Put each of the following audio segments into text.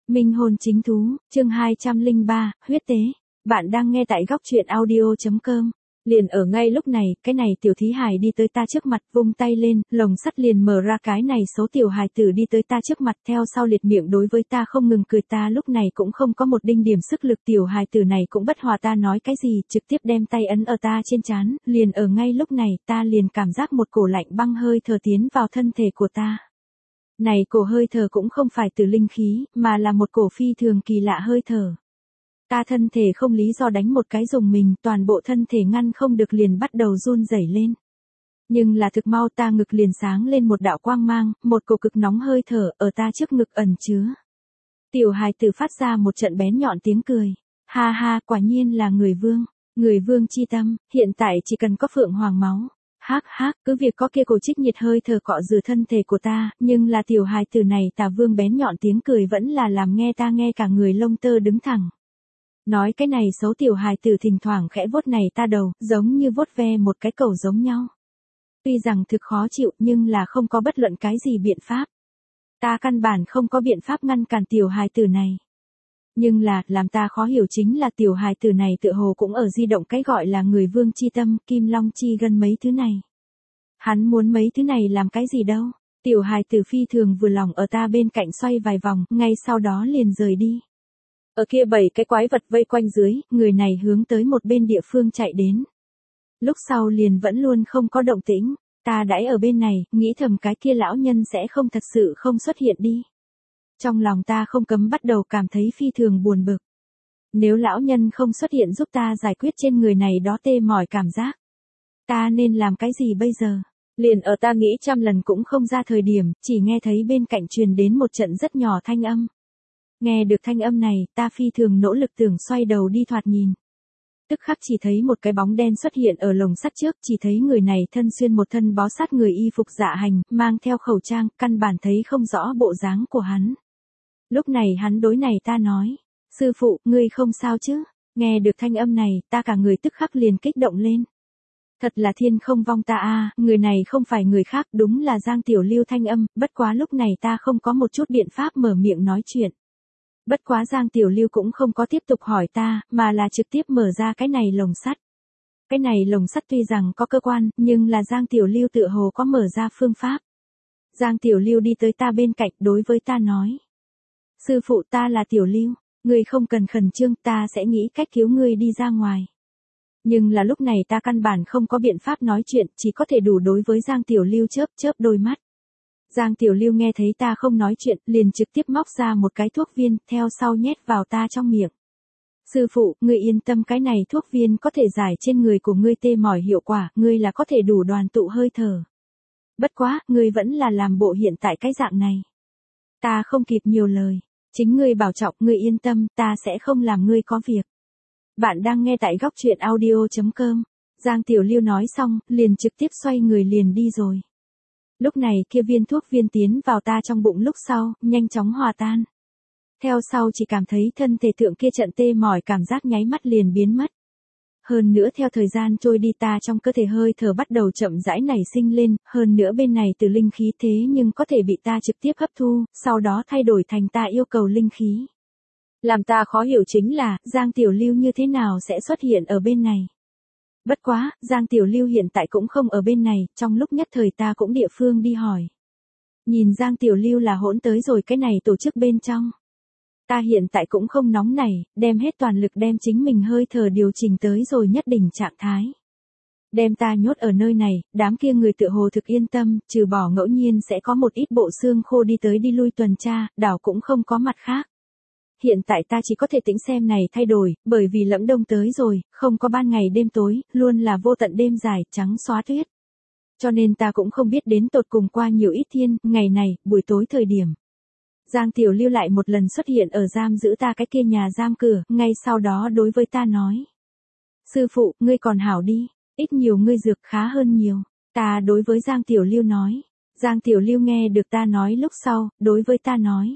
Minh hồn chính thú, chương 203, huyết tế. Bạn đang nghe tại góc truyện audio.com. Liền ở ngay lúc này, cái này tiểu thí hài đi tới ta trước mặt, vung tay lên, lồng sắt liền mở ra, cái này số tiểu hài tử đi tới ta trước mặt, theo sau liệt miệng đối với ta không ngừng cười. Ta lúc này cũng không có một đinh điểm sức lực, tiểu hài tử này cũng bất hòa ta nói cái gì, trực tiếp đem tay ấn ở ta trên trán. Liền ở ngay lúc này, ta liền cảm giác một cổ lạnh băng hơi thở tiến vào thân thể của ta. Này cổ hơi thở cũng không phải từ linh khí, mà là một cổ phi thường kỳ lạ hơi thở. Ta thân thể không lý do đánh một cái rùng mình, toàn bộ thân thể ngăn không được liền bắt đầu run rẩy lên. Nhưng là thực mau ta ngực liền sáng lên một đạo quang mang, một cổ cực nóng hơi thở ở ta trước ngực ẩn chứa. Tiểu hài tử phát ra một trận bén nhọn tiếng cười. Ha ha, quả nhiên là người vương chi tâm, hiện tại chỉ cần có phượng hoàng máu. Hắc hắc, cứ việc có kia cổ trích nhiệt hơi thở cọ rửa thân thể của ta, nhưng là tiểu hài tử này tà vương bén nhọn tiếng cười vẫn là làm nghe ta nghe cả người lông tơ đứng thẳng. Nói cái này xấu tiểu hài tử thỉnh thoảng khẽ vuốt này ta đầu, giống như vuốt ve một cái cầu giống nhau. Tuy rằng thực khó chịu nhưng là không có bất luận cái gì biện pháp. Ta căn bản không có biện pháp ngăn cản tiểu hài tử này. Nhưng là, làm ta khó hiểu chính là tiểu hài tử này tựa hồ cũng ở di động cái gọi là người vương chi tâm, kim long chi gân mấy thứ này. Hắn muốn mấy thứ này làm cái gì đâu. Tiểu hài tử phi thường vừa lòng ở ta bên cạnh xoay vài vòng, ngay sau đó liền rời đi. Ở kia 7 cái quái vật vây quanh dưới, người này hướng tới một bên địa phương chạy đến. Lúc sau liền vẫn luôn không có động tĩnh, ta đãi ở bên này, nghĩ thầm cái kia lão nhân sẽ không thật sự không xuất hiện đi. Trong lòng ta không cấm bắt đầu cảm thấy phi thường buồn bực. Nếu lão nhân không xuất hiện giúp ta giải quyết trên người này đó tê mỏi cảm giác. Ta nên làm cái gì bây giờ? Liền ở ta nghĩ trăm lần cũng không ra thời điểm, chỉ nghe thấy bên cạnh truyền đến một trận rất nhỏ thanh âm. Nghe được thanh âm này, ta phi thường nỗ lực tưởng xoay đầu đi thoạt nhìn. Tức khắc chỉ thấy một cái bóng đen xuất hiện ở lồng sắt trước, chỉ thấy người này thân xuyên một thân bó sát người y phục dạ hành, mang theo khẩu trang, căn bản thấy không rõ bộ dáng của hắn. Lúc này hắn đối này ta nói, sư phụ, ngươi không sao chứ? Nghe được thanh âm này, ta cả người tức khắc liền kích động lên. Thật là thiên không vong ta a, người này không phải người khác, đúng là Giang Tiểu Lưu thanh âm, bất quá lúc này ta không có một chút biện pháp mở miệng nói chuyện. Bất quá Giang Tiểu Lưu cũng không có tiếp tục hỏi ta, mà là trực tiếp mở ra cái này lồng sắt. Cái này lồng sắt tuy rằng có cơ quan, nhưng là Giang Tiểu Lưu tựa hồ có mở ra phương pháp. Giang Tiểu Lưu đi tới ta bên cạnh đối với ta nói. Sư phụ, ta là Tiểu Lưu, ngươi không cần khẩn trương, ta sẽ nghĩ cách cứu ngươi đi ra ngoài. Nhưng là lúc này ta căn bản không có biện pháp nói chuyện, chỉ có thể đủ đối với Giang Tiểu Lưu chớp chớp đôi mắt. Giang Tiểu Lưu nghe thấy ta không nói chuyện, liền trực tiếp móc ra một cái thuốc viên, theo sau nhét vào ta trong miệng. Sư phụ, ngươi yên tâm, cái này thuốc viên có thể giải trên người của ngươi tê mỏi hiệu quả, ngươi là có thể đủ đoàn tụ hơi thở. Bất quá, ngươi vẫn là làm bộ hiện tại cái dạng này. Ta không kịp nhiều lời. Chính ngươi bảo trọng, ngươi yên tâm, ta sẽ không làm ngươi có việc. Bạn đang nghe tại góc truyện audio.com. Giang Tiểu Lưu nói xong, liền trực tiếp xoay người liền đi rồi. Lúc này kia viên thuốc viên tiến vào ta trong bụng lúc sau, nhanh chóng hòa tan. Theo sau chỉ cảm thấy thân thể thượng kia trận tê mỏi cảm giác nháy mắt liền biến mất. Hơn nữa theo thời gian trôi đi ta trong cơ thể hơi thở bắt đầu chậm rãi nảy sinh lên, hơn nữa bên này từ linh khí thế nhưng có thể bị ta trực tiếp hấp thu, sau đó thay đổi thành ta yêu cầu linh khí. Làm ta khó hiểu chính là, Giang Tiểu Lưu như thế nào sẽ xuất hiện ở bên này. Bất quá, Giang Tiểu Lưu hiện tại cũng không ở bên này, trong lúc nhất thời ta cũng địa phương đi hỏi. Nhìn Giang Tiểu Lưu là hỗn tới rồi cái này tổ chức bên trong. Ta hiện tại cũng không nóng nảy, đem hết toàn lực đem chính mình hơi thở điều chỉnh tới rồi nhất định trạng thái. Đem ta nhốt ở nơi này, đám kia người tựa hồ thực yên tâm, trừ bỏ ngẫu nhiên sẽ có một ít bộ xương khô đi tới đi lui tuần tra, đảo cũng không có mặt khác. Hiện tại ta chỉ có thể tĩnh xem này thay đổi, bởi vì lẫm đông tới rồi, không có ban ngày đêm tối, luôn là vô tận đêm dài, trắng xóa tuyết. Cho nên ta cũng không biết đến tột cùng qua nhiều ít thiên, ngày này, buổi tối thời điểm. Giang Tiểu Lưu lại một lần xuất hiện ở giam giữ ta cái kia nhà giam cửa, ngay sau đó đối với ta nói. Sư phụ, ngươi còn hảo đi, ít nhiều ngươi dược khá hơn nhiều. Ta đối với Giang Tiểu Lưu nói. Giang Tiểu Lưu nghe được ta nói lúc sau, đối với ta nói.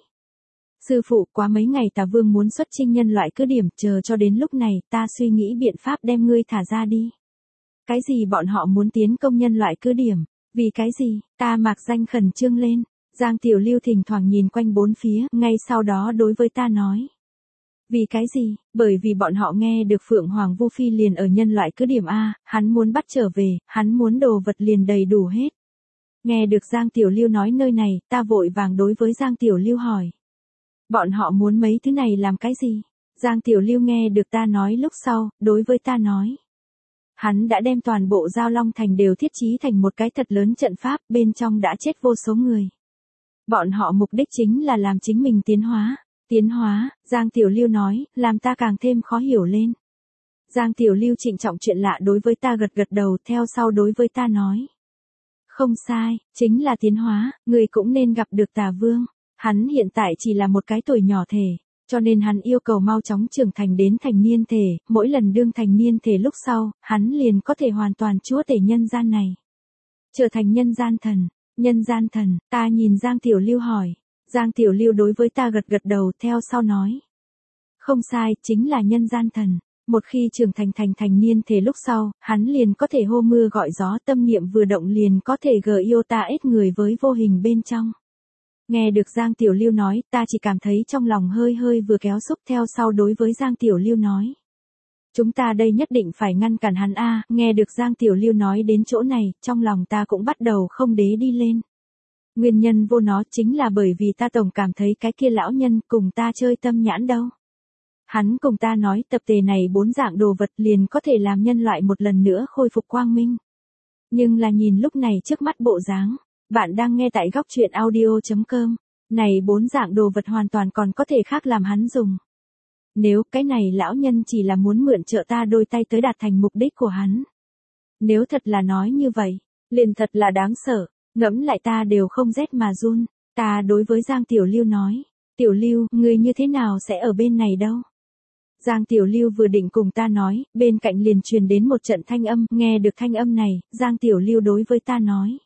Sư phụ, quá mấy ngày Tà Vương muốn xuất chinh nhân loại cứ điểm, chờ cho đến lúc này, ta suy nghĩ biện pháp đem ngươi thả ra đi. Cái gì bọn họ muốn tiến công nhân loại cứ điểm? Vì cái gì? Ta mạc danh khẩn trương lên. Giang Tiểu Lưu thỉnh thoảng nhìn quanh bốn phía, ngay sau đó đối với ta nói. Vì cái gì? Bởi vì bọn họ nghe được Phượng Hoàng Vu Phi liền ở nhân loại cứ điểm A, hắn muốn bắt trở về, hắn muốn đồ vật liền đầy đủ hết. Nghe được Giang Tiểu Lưu nói nơi này, ta vội vàng đối với Giang Tiểu Lưu hỏi. Bọn họ muốn mấy thứ này làm cái gì? Giang Tiểu Lưu nghe được ta nói lúc sau, đối với ta nói. Hắn đã đem toàn bộ Giao Long Thành đều thiết trí thành một cái thật lớn trận pháp, bên trong đã chết vô số người. Bọn họ mục đích chính là làm chính mình tiến hóa. Tiến hóa, Giang Tiểu Lưu nói, làm ta càng thêm khó hiểu lên. Giang Tiểu Lưu trịnh trọng chuyện lạ đối với ta gật gật đầu, theo sau đối với ta nói. Không sai, chính là tiến hóa, người cũng nên gặp được Tà Vương. Hắn hiện tại chỉ là một cái tuổi nhỏ thể, cho nên hắn yêu cầu mau chóng trưởng thành đến thành niên thể, mỗi lần đương thành niên thể lúc sau, hắn liền có thể hoàn toàn chúa tể nhân gian này. Trở thành nhân gian thần, ta nhìn Giang Tiểu Lưu hỏi. Giang Tiểu Lưu đối với ta gật gật đầu, theo sau nói. Không sai, chính là nhân gian thần. Một khi trưởng thành niên thể lúc sau, hắn liền có thể hô mưa gọi gió, tâm niệm vừa động liền có thể gờ yêu ta ết người với vô hình bên trong. Nghe được Giang Tiểu Lưu nói, ta chỉ cảm thấy trong lòng hơi hơi vừa kéo xúc, theo sau đối với Giang Tiểu Lưu nói. Chúng ta đây nhất định phải ngăn cản hắn a. Nghe được Giang Tiểu Lưu nói đến chỗ này, trong lòng ta cũng bắt đầu không đế đi lên. Nguyên nhân vô nó chính là bởi vì ta tổng cảm thấy cái kia lão nhân cùng ta chơi tâm nhãn đâu. Hắn cùng ta nói tập tề này 4 dạng đồ vật liền có thể làm nhân loại một lần nữa khôi phục quang minh. Nhưng là nhìn lúc này trước mắt bộ dáng, bạn đang nghe tại góc truyện audio.com, này 4 dạng đồ vật hoàn toàn còn có thể khác làm hắn dùng. Nếu cái này lão nhân chỉ là muốn mượn trợ ta đôi tay tới đạt thành mục đích của hắn. Nếu thật là nói như vậy, liền thật là đáng sợ. Ngẫm lại ta đều không rét mà run, ta đối với Giang Tiểu Lưu nói, Tiểu Lưu, người như thế nào sẽ ở bên này đâu? Giang Tiểu Lưu vừa định cùng ta nói, bên cạnh liền truyền đến một trận thanh âm, nghe được thanh âm này, Giang Tiểu Lưu đối với ta nói.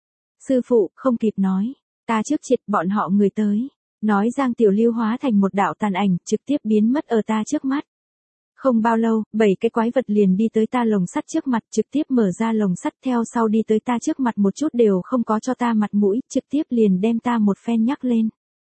Sư phụ, không kịp nói, ta trước triệt bọn họ người tới, nói Giang Tiểu Lưu hóa thành một đạo tàn ảnh, trực tiếp biến mất ở ta trước mắt. Không bao lâu, 7 cái quái vật liền đi tới ta lồng sắt trước mặt, trực tiếp mở ra lồng sắt, theo sau đi tới ta trước mặt một chút đều không có cho ta mặt mũi, trực tiếp liền đem ta một phen nhắc lên.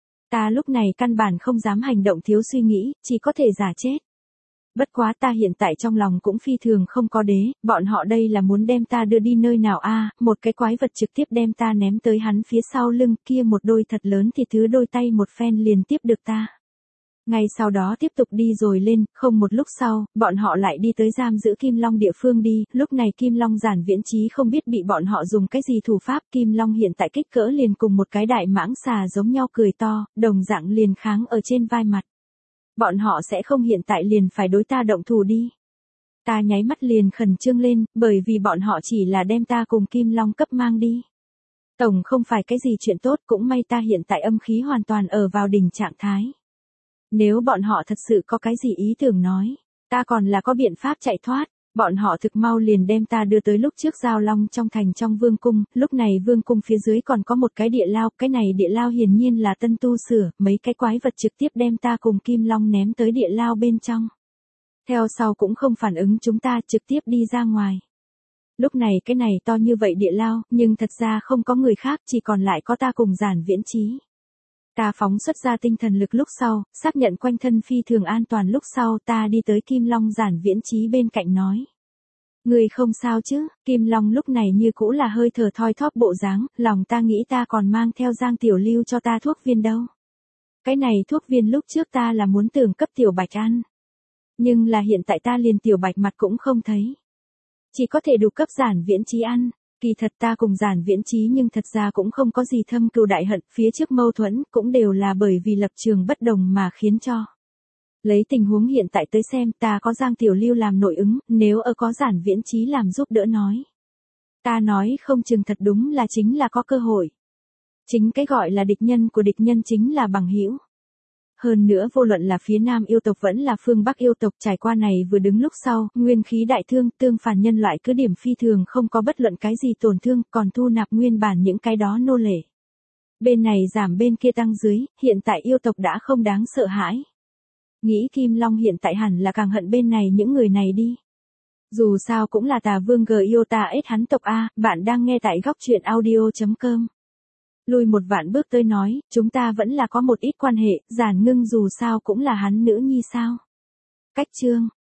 Ta lúc này căn bản không dám hành động thiếu suy nghĩ, chỉ có thể giả chết. Bất quá ta hiện tại trong lòng cũng phi thường không có đế, bọn họ đây là muốn đem ta đưa đi nơi nào a? Một cái quái vật trực tiếp đem ta ném tới hắn phía sau lưng, kia một đôi thật lớn thì thứ đôi tay một phen liền tiếp được ta. Ngay sau đó tiếp tục đi rồi lên, không một lúc sau, bọn họ lại đi tới giam giữ Kim Long địa phương đi, lúc này Kim Long Giản Viễn Chí không biết bị bọn họ dùng cái gì thủ pháp, Kim Long hiện tại kích cỡ liền cùng một cái đại mãng xà giống nhau cười to, đồng dạng liền kháng ở trên vai mặt. Bọn họ sẽ không hiện tại liền phải đối ta động thủ đi. Ta nháy mắt liền khẩn trương lên, bởi vì bọn họ chỉ là đem ta cùng Kim Long cấp mang đi. Tổng không phải cái gì chuyện tốt, cũng may ta hiện tại âm khí hoàn toàn ở vào đỉnh trạng thái. Nếu bọn họ thật sự có cái gì ý tưởng nói, ta còn là có biện pháp chạy thoát. Bọn họ thực mau liền đem ta đưa tới lúc trước Giao Long trong thành trong vương cung, lúc này vương cung phía dưới còn có một cái địa lao, cái này địa lao hiển nhiên là tân tu sửa, mấy cái quái vật trực tiếp đem ta cùng Kim Long ném tới địa lao bên trong. Theo sau cũng không phản ứng chúng ta trực tiếp đi ra ngoài. Lúc này cái này to như vậy địa lao, nhưng thật ra không có người khác, chỉ còn lại có ta cùng Giản Viễn Chí. Ta phóng xuất ra tinh thần lực lúc sau, xác nhận quanh thân phi thường an toàn lúc sau, ta đi tới Kim Long Giản Viễn Chí bên cạnh nói. Người không sao chứ? Kim Long lúc này như cũ là hơi thở thoi thóp bộ dáng, lòng ta nghĩ ta còn mang theo Giang Tiểu Lưu cho ta thuốc viên đâu. Cái này thuốc viên lúc trước ta là muốn tưởng cấp Tiểu Bạch ăn. Nhưng là hiện tại ta liền Tiểu Bạch mặt cũng không thấy. Chỉ có thể đủ cấp Giản Viễn Chí ăn. Kỳ thật ta cùng Giản Viễn Chí nhưng thật ra cũng không có gì thâm cừu đại hận, phía trước mâu thuẫn cũng đều là bởi vì lập trường bất đồng mà khiến cho. Lấy tình huống hiện tại tới xem, ta có Giang Tiểu Lưu làm nội ứng, nếu có Giản Viễn Chí làm giúp đỡ nói. Ta nói không chừng thật đúng là chính là có cơ hội. Chính cái gọi là địch nhân của địch nhân chính là bằng hữu. Hơn nữa vô luận là phía Nam yêu tộc vẫn là phương Bắc yêu tộc, trải qua này vừa đứng lúc sau, nguyên khí đại thương, tương phản nhân loại cứ điểm phi thường không có bất luận cái gì tổn thương, còn thu nạp nguyên bản những cái đó nô lệ. Bên này giảm bên kia tăng dưới, hiện tại yêu tộc đã không đáng sợ hãi. Nghĩ Kim Long hiện tại hẳn là càng hận bên này những người này đi. Dù sao cũng là Tà Vương G yêu ta ết hắn tộc A, bạn đang nghe tại góc truyện audio.com. Lùi một vạn bước tới nói, chúng ta vẫn là có một ít quan hệ, Giản Ngưng dù sao cũng là hắn nữ nhi sao. Cách chương